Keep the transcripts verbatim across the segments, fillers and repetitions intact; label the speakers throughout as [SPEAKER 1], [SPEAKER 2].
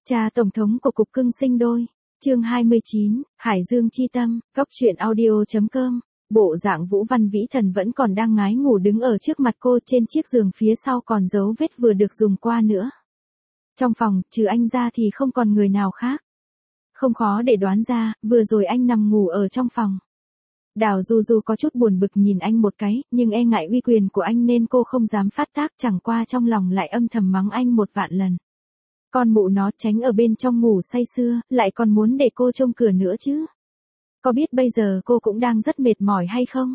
[SPEAKER 1] Cha Tổng thống của Cục Cưng Sinh Đôi. Chương hai mươi chín, Hải Dương chi tâm, Cóc truyện audio chấm com. Bộ dạng Vũ Văn Vĩ Thần vẫn còn đang ngái ngủ đứng ở trước mặt cô, trên chiếc giường phía sau còn dấu vết vừa được dùng qua nữa. Trong phòng, trừ anh ra thì không còn người nào khác. Không khó để đoán ra, vừa rồi anh nằm ngủ ở trong phòng. Đào Du Du có chút buồn bực nhìn anh một cái, nhưng e ngại uy quyền của anh nên cô không dám phát tác, chẳng qua trong lòng lại âm thầm mắng anh một vạn lần. Con mụ nó tránh ở bên trong ngủ say sưa, lại còn muốn để cô trông cửa nữa chứ. Có biết bây giờ cô cũng đang rất mệt mỏi hay không?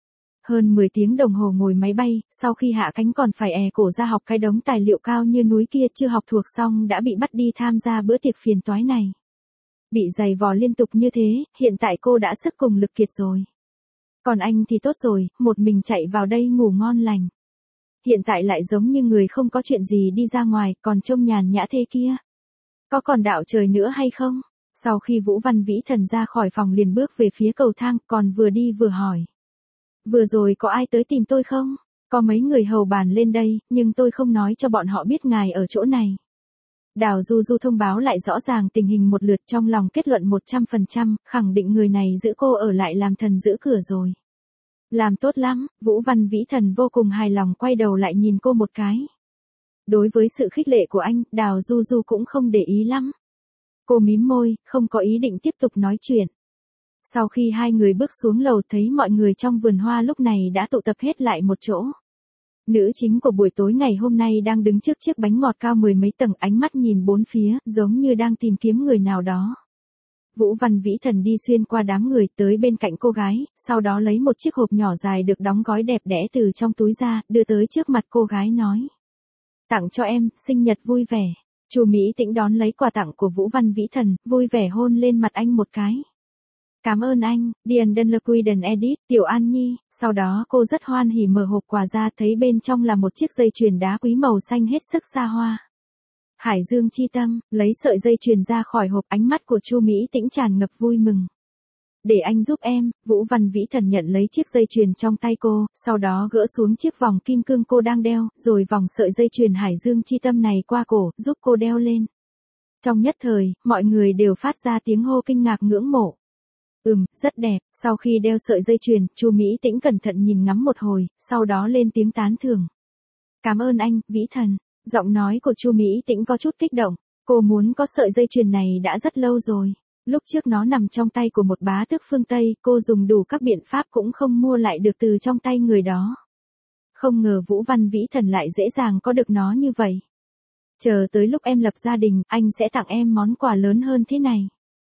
[SPEAKER 1] Hơn mười tiếng đồng hồ ngồi máy bay, sau khi hạ cánh còn phải è cổ ra học cái đống tài liệu cao như núi kia, chưa học thuộc xong đã bị bắt đi tham gia bữa tiệc phiền toái này. Bị giày vò liên tục như thế, hiện tại cô đã sức cùng lực kiệt rồi. Còn anh thì tốt rồi, một mình chạy vào đây ngủ ngon lành. Hiện tại lại giống như người không có chuyện gì đi ra ngoài, còn trông nhàn nhã thế kia. Có còn đạo trời nữa hay không? Sau khi Vũ Văn Vĩ Thần ra khỏi phòng liền bước về phía cầu thang, còn vừa đi vừa hỏi. Vừa rồi có ai tới tìm tôi không? Có mấy người hầu bàn lên đây, nhưng tôi không nói cho bọn họ biết ngài ở chỗ này. Đào Du Du thông báo lại rõ ràng tình hình một lượt, trong lòng kết luận một trăm phần trăm, khẳng định người này giữ cô ở lại làm thần giữ cửa rồi. Làm tốt lắm, Vũ Văn Vĩ Thần vô cùng hài lòng quay đầu lại nhìn cô một cái. Đối với sự khích lệ của anh, Đào Du Du cũng không để ý lắm. Cô mím môi, không có ý định tiếp tục nói chuyện. Sau khi hai người bước xuống lầu thấy mọi người trong vườn hoa lúc này đã tụ tập hết lại một chỗ. Nữ chính của buổi tối ngày hôm nay đang đứng trước chiếc bánh ngọt cao mười mấy tầng, ánh mắt nhìn bốn phía, giống như đang tìm kiếm người nào đó. Vũ Văn Vĩ Thần đi xuyên qua đám người tới bên cạnh cô gái, sau đó lấy một chiếc hộp nhỏ dài được đóng gói đẹp đẽ từ trong túi ra, đưa tới trước mặt cô gái nói. Tặng cho em, sinh nhật vui vẻ. Chu Mỹ Tĩnh đón lấy quà tặng của Vũ Văn Vĩ Thần, vui vẻ hôn lên mặt anh một cái. Cảm ơn anh, Điền Đơn Lơ Quy Đần Edit, Tiểu An Nhi. Sau đó cô rất hoan hỉ mở hộp quà ra, thấy bên trong là một chiếc dây chuyền đá quý màu xanh hết sức xa hoa. Hải Dương chi tâm, lấy sợi dây chuyền ra khỏi hộp, ánh mắt của Chu Mỹ Tĩnh tràn ngập vui mừng. Để anh giúp em. Vũ Văn Vĩ Thần nhận lấy chiếc dây chuyền trong tay cô, sau đó gỡ xuống chiếc vòng kim cương cô đang đeo, rồi vòng sợi dây chuyền Hải Dương chi tâm này qua cổ, giúp cô đeo lên. Trong nhất thời, mọi người đều phát ra tiếng hô kinh ngạc ngưỡng mộ. Ừm, rất đẹp. Sau khi đeo sợi dây chuyền, Chu Mỹ Tĩnh cẩn thận nhìn ngắm một hồi, sau đó lên tiếng tán thưởng. Cảm ơn anh, Vĩ Thần. Giọng nói của Chu Mỹ Tĩnh có chút kích động. Cô muốn có sợi dây chuyền này đã rất lâu rồi. Lúc trước nó nằm trong tay của một bá tước phương Tây, cô dùng đủ các biện pháp cũng không mua lại được từ trong tay người đó. Không ngờ Vũ Văn Vĩ Thần lại dễ dàng có được nó như vậy. Chờ tới lúc em lập gia đình, anh sẽ tặng em món quà lớn hơn thế này.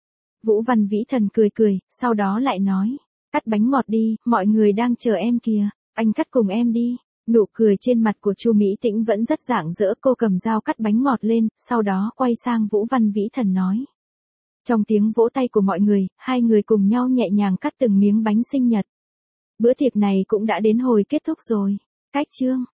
[SPEAKER 1] Vũ Văn Vĩ Thần cười cười, sau đó lại nói. Cắt bánh ngọt đi, mọi người đang chờ em kìa. Anh cắt cùng em đi. Nụ cười trên mặt của Chu Mỹ Tĩnh vẫn rất rạng rỡ, cô cầm dao cắt bánh ngọt lên, sau đó quay sang Vũ Văn Vĩ Thần nói. Trong tiếng vỗ tay của mọi người, hai người cùng nhau nhẹ nhàng cắt từng miếng bánh sinh nhật. Bữa tiệc này cũng đã đến hồi kết thúc rồi. Cách chương.